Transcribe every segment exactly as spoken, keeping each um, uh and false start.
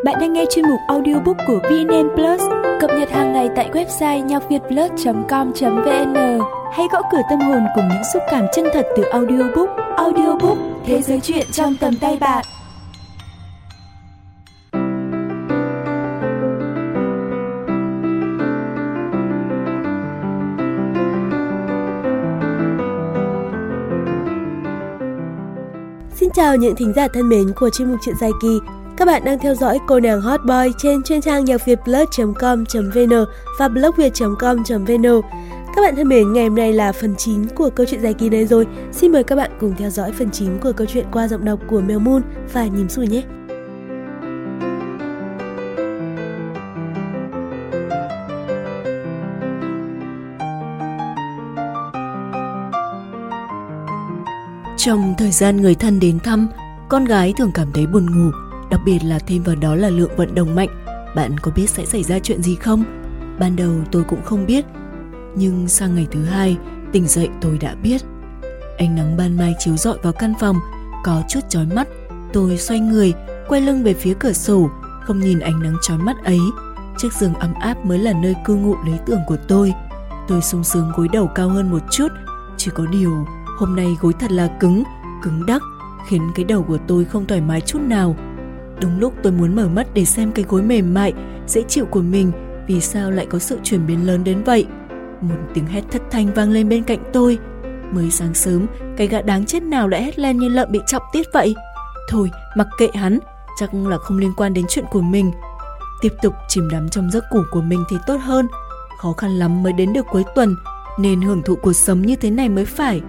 Bạn đang nghe chuyên mục audiobook của vê en en Plus, cập nhật hàng ngày tại website nhacvietplus chấm com chấm vn. Hãy gõ cửa tâm hồn cùng những xúc cảm chân thật từ audiobook. Audiobook, thế giới truyện trong tầm tay bạn. Xin chào những thính giả thân mến của chuyên mục Chuyện Dài Kỳ. Các bạn đang theo dõi Cô Nàng Hot Boy trên chuyên trang nhacvietplus chấm com chấm vn và blogviet chấm com chấm vn. Các bạn thân mến, ngày hôm nay là phần chín của câu chuyện dài kỳ này rồi. Xin mời các bạn cùng theo dõi phần chín của câu chuyện qua giọng đọc của Mèo Moon và Nhím Sủi nhé. Trong thời gian người thân đến thăm, con gái thường cảm thấy buồn ngủ, đặc biệt là thêm vào đó là lượng vận động mạnh. Bạn có biết sẽ xảy ra chuyện gì không? Ban đầu tôi cũng không biết, nhưng sang ngày thứ hai, tỉnh dậy tôi đã biết. Ánh nắng ban mai chiếu rọi vào căn phòng, có chút chói mắt. Tôi xoay người, quay lưng về phía cửa sổ, không nhìn ánh nắng chói mắt ấy. Chiếc giường ấm áp mới là nơi cư ngụ lý tưởng của tôi. Tôi sung sướng gối đầu cao hơn một chút, chỉ có điều hôm nay gối thật là cứng, cứng đắc, khiến cái đầu của tôi không thoải mái chút nào. Đúng lúc tôi muốn mở mắt để xem cái gối mềm mại, dễ chịu của mình, vì sao lại có sự chuyển biến lớn đến vậy. Một tiếng hét thất thanh vang lên bên cạnh tôi. Mới sáng sớm, cái gã đáng chết nào lại hét lên như lợn bị trọng tiết vậy. Thôi, mặc kệ hắn, chắc là không liên quan đến chuyện của mình. Tiếp tục chìm đắm trong giấc ngủ của mình thì tốt hơn. Khó khăn lắm mới đến được cuối tuần, nên hưởng thụ cuộc sống như thế này mới phải.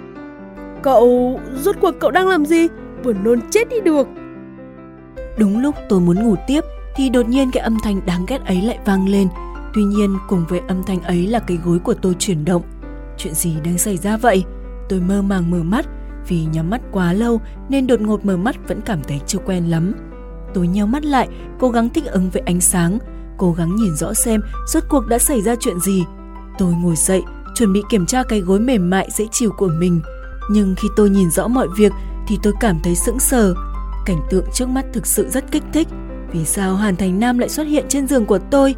Cậu, rốt cuộc cậu đang làm gì? Buồn nôn chết đi được. Đúng lúc tôi muốn ngủ tiếp thì đột nhiên cái âm thanh đáng ghét ấy lại vang lên. Tuy nhiên cùng với âm thanh ấy là cái gối của tôi chuyển động. Chuyện gì đang xảy ra vậy? Tôi mơ màng mở mắt, vì nhắm mắt quá lâu nên đột ngột mở mắt vẫn cảm thấy chưa quen lắm. Tôi nheo mắt lại, cố gắng thích ứng với ánh sáng, cố gắng nhìn rõ xem rốt cuộc đã xảy ra chuyện gì. Tôi ngồi dậy, chuẩn bị kiểm tra cái gối mềm mại dễ chịu của mình. Nhưng khi tôi nhìn rõ mọi việc thì tôi cảm thấy sững sờ. Cảnh tượng trước mắt thực sự rất kích thích. Vì sao Hàn Thành Nam lại xuất hiện trên giường của tôi?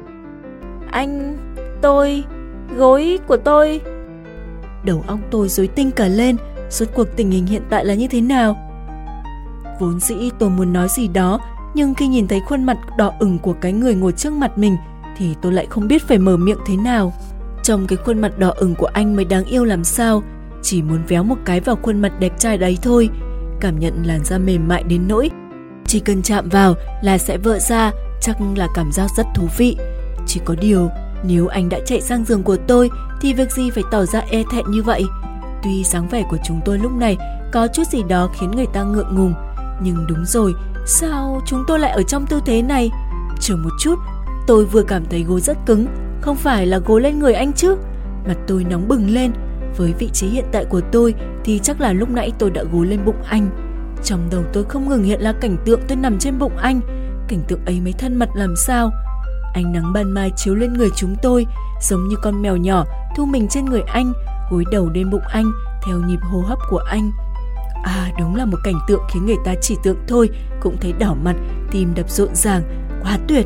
Anh, tôi, gối của tôi. Đầu óc tôi rối tinh cả lên. Rốt cuộc tình hình hiện tại là như thế nào? Vốn dĩ tôi muốn nói gì đó, nhưng khi nhìn thấy khuôn mặt đỏ ửng của cái người ngồi trước mặt mình thì tôi lại không biết phải mở miệng thế nào. Trong cái khuôn mặt đỏ ửng của anh mới đáng yêu làm sao. Chỉ muốn véo một cái vào khuôn mặt đẹp trai đấy thôi. Cảm nhận làn da mềm mại đến nỗi chỉ cần chạm vào là sẽ vỡ ra, chắc là cảm giác rất thú vị. Chỉ có điều, nếu anh đã chạy sang giường của tôi thì việc gì phải tỏ ra e thẹn như vậy. Tuy dáng vẻ của chúng tôi lúc này có chút gì đó khiến người ta ngượng ngùng, nhưng đúng rồi, sao chúng tôi lại ở trong tư thế này? Chờ một chút, tôi vừa cảm thấy gối rất cứng, không phải là gối lên người anh chứ? Mặt tôi nóng bừng lên. Với vị trí hiện tại của tôi thì chắc là lúc nãy tôi đã gối lên bụng anh. Trong đầu tôi không ngừng hiện là cảnh tượng tôi nằm trên bụng anh. Cảnh tượng ấy mới thân mật làm sao. Ánh nắng ban mai chiếu lên người chúng tôi, giống như con mèo nhỏ thu mình trên người anh, gối đầu lên bụng anh theo nhịp hô hấp của anh. À, đúng là một cảnh tượng khiến người ta chỉ tưởng thôi cũng thấy đỏ mặt, tim đập rộn ràng, quá tuyệt.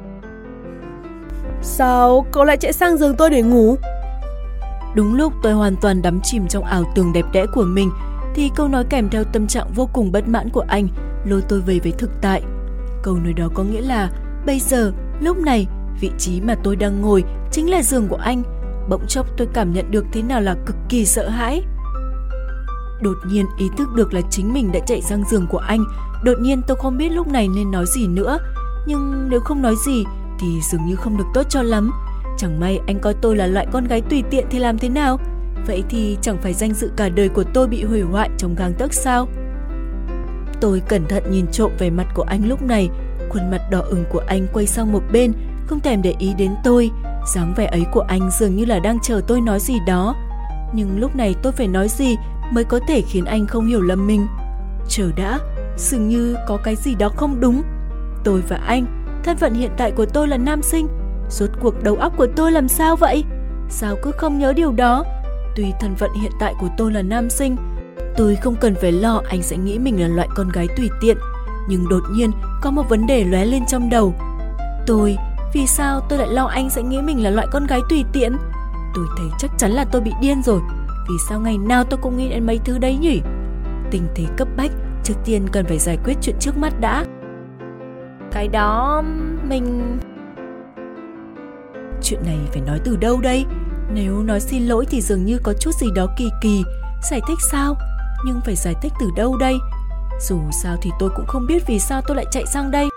Sao cậu lại chạy sang giường tôi để ngủ? Đúng lúc tôi hoàn toàn đắm chìm trong ảo tưởng đẹp đẽ của mình thì câu nói kèm theo tâm trạng vô cùng bất mãn của anh lôi tôi về với thực tại. Câu nói đó có nghĩa là bây giờ, lúc này, vị trí mà tôi đang ngồi chính là giường của anh. Bỗng chốc tôi cảm nhận được thế nào là cực kỳ sợ hãi. Đột nhiên ý thức được là chính mình đã chạy sang giường của anh. Đột nhiên tôi không biết lúc này nên nói gì nữa. Nhưng nếu không nói gì thì dường như không được tốt cho lắm. Chẳng may anh coi tôi là loại con gái tùy tiện thì làm thế nào? Vậy thì chẳng phải danh dự cả đời của tôi bị hủy hoại trong gang tấc sao? Tôi cẩn thận nhìn trộm về mặt của anh lúc này. Khuôn mặt đỏ ửng của anh quay sang một bên, không thèm để ý đến tôi. Dáng vẻ ấy của anh dường như là đang chờ tôi nói gì đó. Nhưng lúc này tôi phải nói gì mới có thể khiến anh không hiểu lầm mình? Chờ đã, dường như có cái gì đó không đúng. Tôi và anh, thân phận hiện tại của tôi là nam sinh. Rốt cuộc đầu óc của tôi làm sao vậy? Sao cứ không nhớ điều đó? Tuy thân phận hiện tại của tôi là nam sinh, tôi không cần phải lo anh sẽ nghĩ mình là loại con gái tùy tiện. Nhưng đột nhiên có một vấn đề lóe lên trong đầu. Tôi, vì sao tôi lại lo anh sẽ nghĩ mình là loại con gái tùy tiện? Tôi thấy chắc chắn là tôi bị điên rồi. Vì sao ngày nào tôi cũng nghĩ đến mấy thứ đấy nhỉ? Tình thế cấp bách, trước tiên cần phải giải quyết chuyện trước mắt đã. Cái đó mình... Chuyện này phải nói từ đâu đây? Nếu nói xin lỗi thì dường như có chút gì đó kỳ kỳ. Giải thích sao? Nhưng phải giải thích từ đâu đây? Dù sao thì tôi cũng không biết vì sao tôi lại chạy sang đây.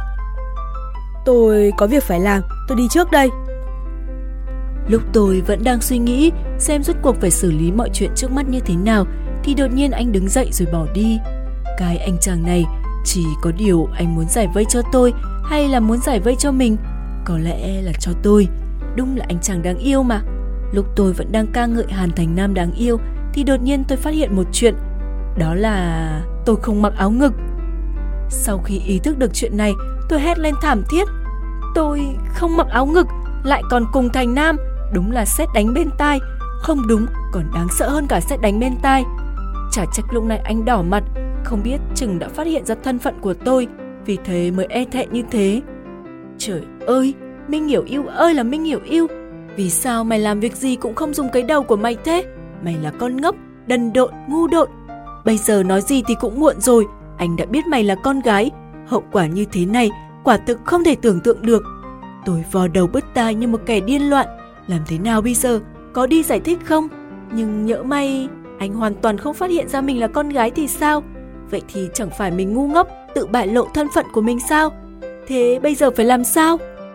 Tôi có việc phải làm, tôi đi trước đây. Lúc tôi vẫn đang suy nghĩ xem rốt cuộc phải xử lý mọi chuyện trước mắt như thế nào thì đột nhiên anh đứng dậy rồi bỏ đi. Cái anh chàng này chỉ có điều anh muốn giải vây cho tôi hay là muốn giải vây cho mình? Có lẽ là cho tôi. Đúng là anh chàng đáng yêu mà. Lúc tôi vẫn đang ca ngợi Hàn Thành Nam đáng yêu thì đột nhiên tôi phát hiện một chuyện. Đó là tôi không mặc áo ngực. Sau khi ý thức được chuyện này, tôi hét lên thảm thiết. Tôi không mặc áo ngực, lại còn cùng Thành Nam. Đúng là sét đánh bên tai. Không đúng, còn đáng sợ hơn cả sét đánh bên tai. Chả trách lúc này anh đỏ mặt. Không biết chừng đã phát hiện ra thân phận của tôi, vì thế mới e thẹn như thế. Trời ơi, Minh Hiểu Yêu ơi là Minh Hiểu Yêu, vì sao mày làm việc gì cũng không dùng cái đầu của mày thế? Mày là con ngốc, đần độn, ngu độn. Bây giờ nói gì thì cũng muộn rồi. Anh đã biết mày là con gái. Hậu quả như thế này quả thực không thể tưởng tượng được. Tôi vò đầu bứt tai như một kẻ điên loạn. Làm thế nào bây giờ? Có đi giải thích không? Nhưng nhỡ may anh hoàn toàn không phát hiện ra mình là con gái thì sao? Vậy thì chẳng phải mình ngu ngốc tự bại lộ thân phận của mình sao? Thế bây giờ phải làm sao?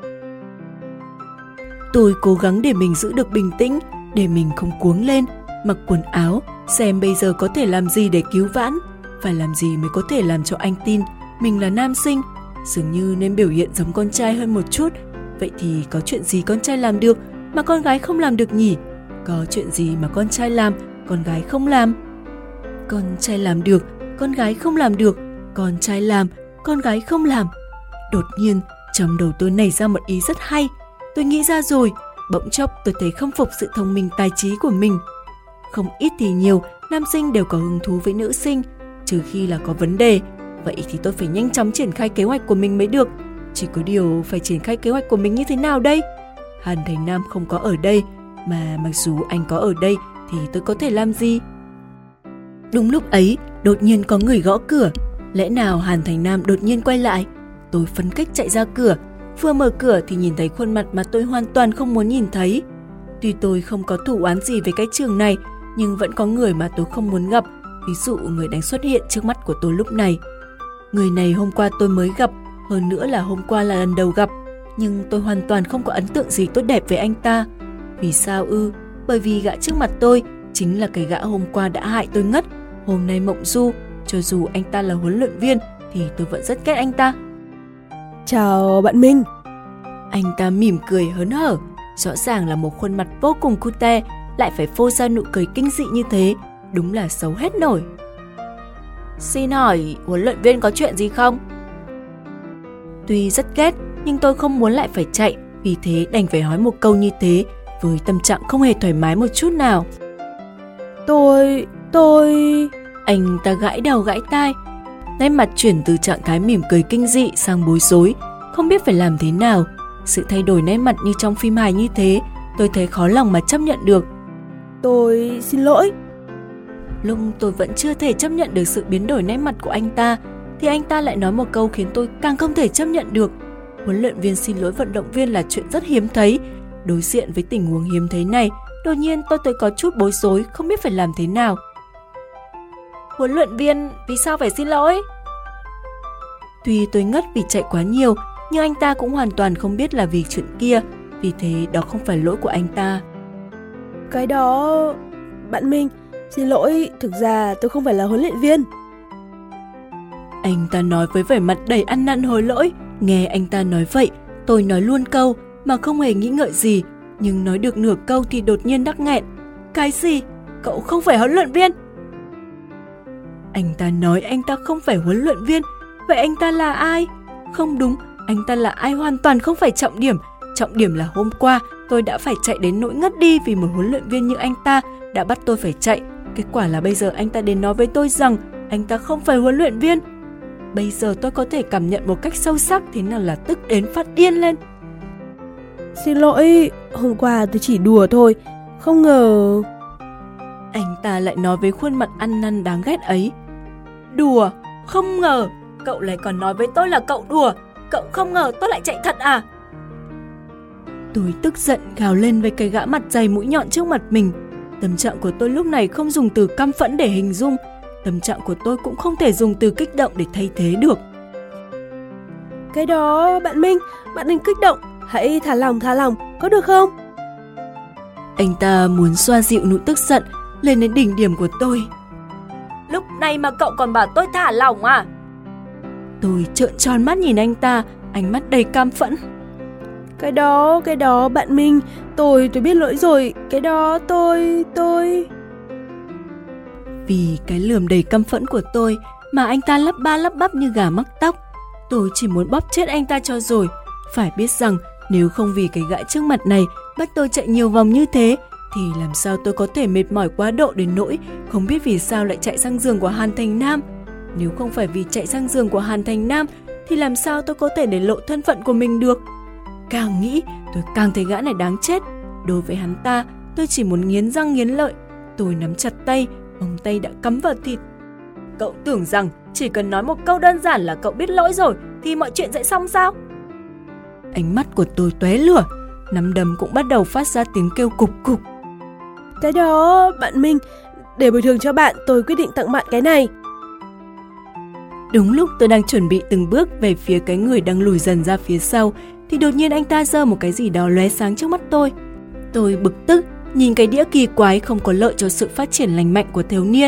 Tôi cố gắng để mình giữ được bình tĩnh, để mình không cuống lên, mặc quần áo, xem bây giờ có thể làm gì để cứu vãn, phải làm gì mới có thể làm cho anh tin mình là nam sinh, dường như nên biểu hiện giống con trai hơn một chút. Vậy thì có chuyện gì con trai làm được mà con gái không làm được nhỉ? Có chuyện gì mà con trai làm, con gái không làm? Con trai làm được, con gái không làm được, con trai làm, con gái không làm. Đột nhiên, trong đầu tôi nảy ra một ý rất hay. Tôi nghĩ ra rồi, bỗng chốc tôi thấy khâm phục sự thông minh tài trí của mình. Không ít thì nhiều, nam sinh đều có hứng thú với nữ sinh, trừ khi là có vấn đề. Vậy thì tôi phải nhanh chóng triển khai kế hoạch của mình mới được. Chỉ có điều phải triển khai kế hoạch của mình như thế nào đây? Hàn Thành Nam không có ở đây, mà mặc dù anh có ở đây thì tôi có thể làm gì? Đúng lúc ấy, đột nhiên có người gõ cửa. Lẽ nào Hàn Thành Nam đột nhiên quay lại? Tôi phấn khích chạy ra cửa. Vừa mở cửa thì nhìn thấy khuôn mặt mà tôi hoàn toàn không muốn nhìn thấy. Tuy tôi không có thù oán gì với cái trường này, nhưng vẫn có người mà tôi không muốn gặp. Ví dụ người đang xuất hiện trước mắt của tôi lúc này. Người này hôm qua tôi mới gặp, hơn nữa là hôm qua là lần đầu gặp. Nhưng tôi hoàn toàn không có ấn tượng gì tốt đẹp về anh ta. Vì sao ư? Bởi vì gã trước mặt tôi chính là cái gã hôm qua đã hại tôi ngất. Hôm nay mộng du, cho dù anh ta là huấn luyện viên thì tôi vẫn rất ghét anh ta. Chào bạn Minh. Anh ta mỉm cười hớn hở. Rõ ràng là một khuôn mặt vô cùng cute, lại phải phô ra nụ cười kinh dị như thế. Đúng là xấu hết nổi. Xin hỏi huấn luyện viên có chuyện gì không? Tuy rất ghét nhưng tôi không muốn lại phải chạy, vì thế đành phải hỏi một câu như thế với tâm trạng không hề thoải mái một chút nào. Tôi... tôi... Anh ta gãi đầu gãi tai, nét mặt chuyển từ trạng thái mỉm cười kinh dị sang bối rối, không biết phải làm thế nào. Sự thay đổi nét mặt như trong phim hài như thế, tôi thấy khó lòng mà chấp nhận được. Tôi xin lỗi. Lúc tôi vẫn chưa thể chấp nhận được sự biến đổi nét mặt của anh ta, thì anh ta lại nói một câu khiến tôi càng không thể chấp nhận được. Huấn luyện viên xin lỗi vận động viên là chuyện rất hiếm thấy. Đối diện với tình huống hiếm thấy này, đột nhiên tôi thấy có chút bối rối, không biết phải làm thế nào. Huấn luyện viên, vì sao phải xin lỗi? Tuy tôi ngất vì chạy quá nhiều, nhưng anh ta cũng hoàn toàn không biết là vì chuyện kia, vì thế đó không phải lỗi của anh ta. Cái đó... Bạn Minh, xin lỗi, thực ra tôi không phải là huấn luyện viên. Anh ta nói với vẻ mặt đầy ăn năn hối lỗi. Nghe anh ta nói vậy, tôi nói luôn câu mà không hề nghĩ ngợi gì, nhưng nói được nửa câu thì đột nhiên đắc nghẹn. Cái gì? Cậu không phải huấn luyện viên? Anh ta nói anh ta không phải huấn luyện viên. Vậy anh ta là ai? Không đúng, anh ta là ai hoàn toàn không phải trọng điểm. Trọng điểm là hôm qua tôi đã phải chạy đến nỗi ngất đi vì một huấn luyện viên như anh ta đã bắt tôi phải chạy. Kết quả là bây giờ anh ta đến nói với tôi rằng anh ta không phải huấn luyện viên. Bây giờ tôi có thể cảm nhận một cách sâu sắc thế nào là tức đến phát điên lên. Xin lỗi, hôm qua tôi chỉ đùa thôi, không ngờ... Anh ta lại nói với khuôn mặt ăn năn đáng ghét ấy. Đùa, không ngờ, cậu lại còn nói với tôi là cậu đùa, cậu không ngờ tôi lại chạy thật à? Tôi tức giận gào lên với cái gã mặt dày mũi nhọn trước mặt mình. Tâm trạng của tôi lúc này không dùng từ căm phẫn để hình dung, tâm trạng của tôi cũng không thể dùng từ kích động để thay thế được. Cái đó, bạn Minh, bạn đừng kích động, hãy thả lỏng thả lỏng, có được không? Anh ta muốn xoa dịu nỗi tức giận lên đến đỉnh điểm của tôi. Lúc này mà cậu còn bảo tôi thả lỏng à? Tôi trợn tròn mắt nhìn anh ta, ánh mắt đầy cam phẫn. Cái đó, cái đó, bạn Minh, tôi, tôi biết lỗi rồi, cái đó, tôi, tôi... Vì cái lườm đầy căm phẫn của tôi mà anh ta lắp ba lắp bắp như gà mắc tóc. Tôi chỉ muốn bóp chết anh ta cho rồi. Phải biết rằng nếu không vì cái gã trước mặt này bắt tôi chạy nhiều vòng như thế, thì làm sao tôi có thể mệt mỏi quá độ đến nỗi không biết vì sao lại chạy sang giường của Hàn Thành Nam. Nếu không phải vì chạy sang giường của Hàn Thành Nam thì làm sao tôi có thể để lộ thân phận của mình được. Càng nghĩ tôi càng thấy gã này đáng chết. Đối với hắn ta tôi chỉ muốn nghiến răng nghiến lợi. Tôi nắm chặt tay, móng tay đã cắm vào thịt. Cậu tưởng rằng chỉ cần nói một câu đơn giản là cậu biết lỗi rồi thì mọi chuyện sẽ xong sao? Ánh mắt của tôi tóe lửa, nắm đấm cũng bắt đầu phát ra tiếng kêu cục cục. Cái đó, bạn Minh, để bồi thường cho bạn, tôi quyết định tặng bạn cái này. Đúng lúc tôi đang chuẩn bị từng bước về phía cái người đang lùi dần ra phía sau, thì đột nhiên anh ta giơ một cái gì đó lóe sáng trước mắt tôi. Tôi bực tức, nhìn cái đĩa kỳ quái không có lợi cho sự phát triển lành mạnh của thiếu niên.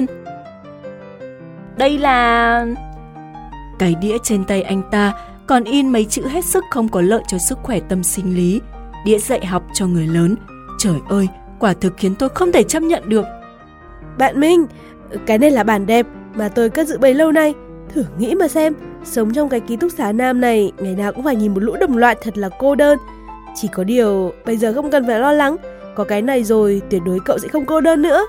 Đây là... Cái đĩa trên tay anh ta còn in mấy chữ hết sức không có lợi cho sức khỏe tâm sinh lý. Đĩa dạy học cho người lớn. Trời ơi, quả thực khiến tôi không thể chấp nhận được. Bạn Minh, cái này là bản đẹp mà tôi cất giữ bấy lâu nay. Thử nghĩ mà xem, sống trong cái ký túc xá nam này, ngày nào cũng phải nhìn một lũ đồng loạt thật là cô đơn. Chỉ có điều, bây giờ không cần phải lo lắng, có cái này rồi tuyệt đối cậu sẽ không cô đơn nữa.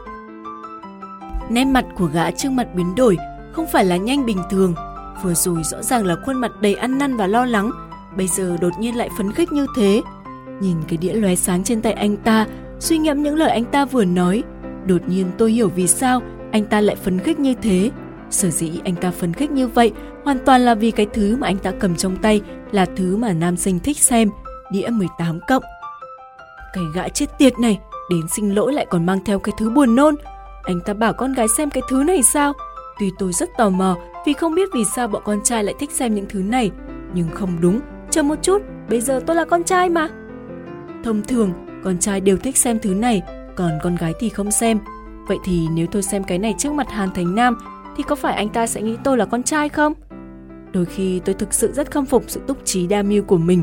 Nét mặt của gã trước mặt biến đổi, không phải là nhanh bình thường. Vừa rồi rõ ràng là khuôn mặt đầy ăn năn và lo lắng, bây giờ đột nhiên lại phấn khích như thế. Nhìn cái đĩa lóe sáng trên tay anh ta, suy ngẫm những lời anh ta vừa nói, đột nhiên tôi hiểu vì sao anh ta lại phấn khích như thế. Sở dĩ anh ta phấn khích như vậy hoàn toàn là vì cái thứ mà anh ta cầm trong tay là thứ mà nam sinh thích xem, đĩa mười tám cộng. Cái gã chết tiệt này đến xin lỗi lại còn mang theo cái thứ buồn nôn. Anh ta bảo con gái xem cái thứ này sao? Tuy tôi rất tò mò vì không biết vì sao bọn con trai lại thích xem những thứ này, nhưng không đúng, chờ một chút, bây giờ tôi là con trai mà. Thông thường, con trai đều thích xem thứ này, còn con gái thì không xem. Vậy thì nếu tôi xem cái này trước mặt Hàn Thành Nam thì có phải anh ta sẽ nghĩ tôi là con trai không? Đôi khi tôi thực sự rất khâm phục sự túc trí đa mưu của mình.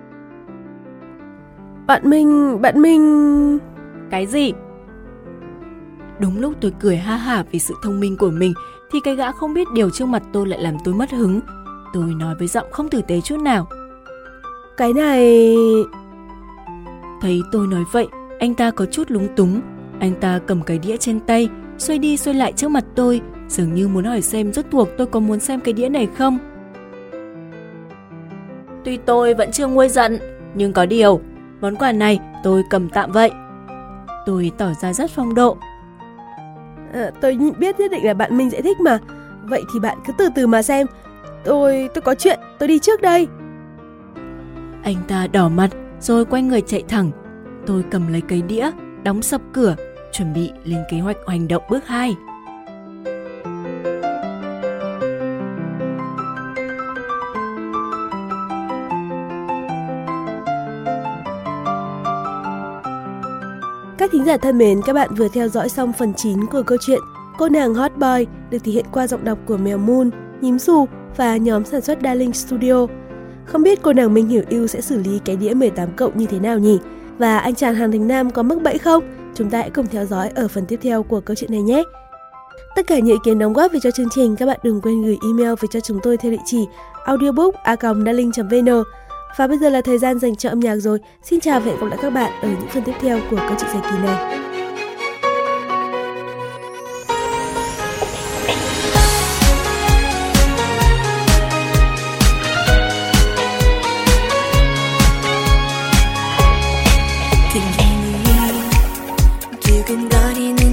Bạn Minh, bạn Minh... Cái gì? Đúng lúc tôi cười ha hả vì sự thông minh của mình thì cái gã không biết điều trước mặt tôi lại làm tôi mất hứng. Tôi nói với giọng không tử tế chút nào. Cái này... Thấy tôi nói vậy, anh ta có chút lúng túng. Anh ta cầm cái đĩa trên tay, xoay đi xoay lại trước mặt tôi, dường như muốn hỏi xem rốt cuộc tôi có muốn xem cái đĩa này không. Tuy tôi vẫn chưa nguôi giận, nhưng có điều, món quà này tôi cầm tạm vậy. Tôi tỏ ra rất phong độ. À, tôi biết nhất định là bạn Minh sẽ thích mà. Vậy thì bạn cứ từ từ mà xem. Tôi, tôi có chuyện, tôi đi trước đây. Anh ta đỏ mặt rồi quay người chạy thẳng. Tôi cầm lấy cái đĩa, đóng sập cửa, chuẩn bị lên kế hoạch hành động bước hai. Các thính giả thân mến, các bạn vừa theo dõi xong phần chín của câu chuyện Cô nàng Hot Boy được thể hiện qua giọng đọc của Mèo Moon, Nhím Dù và nhóm sản xuất Darling Studio. Không biết cô nàng Minh Hiểu Yêu sẽ xử lý cái đĩa mười tám cộng như thế nào nhỉ? Và anh chàng Hàn Thành Nam có mắc bẫy không? Chúng ta hãy cùng theo dõi ở phần tiếp theo của câu chuyện này nhé! Tất cả những ý kiến đóng góp về cho chương trình, các bạn đừng quên gửi email về cho chúng tôi theo địa chỉ audiobook a còng darling chấm vn. Và bây giờ là thời gian dành cho âm nhạc rồi. Xin chào và hẹn gặp lại các bạn ở những phần tiếp theo của câu chuyện dài kỳ này. 두근거리는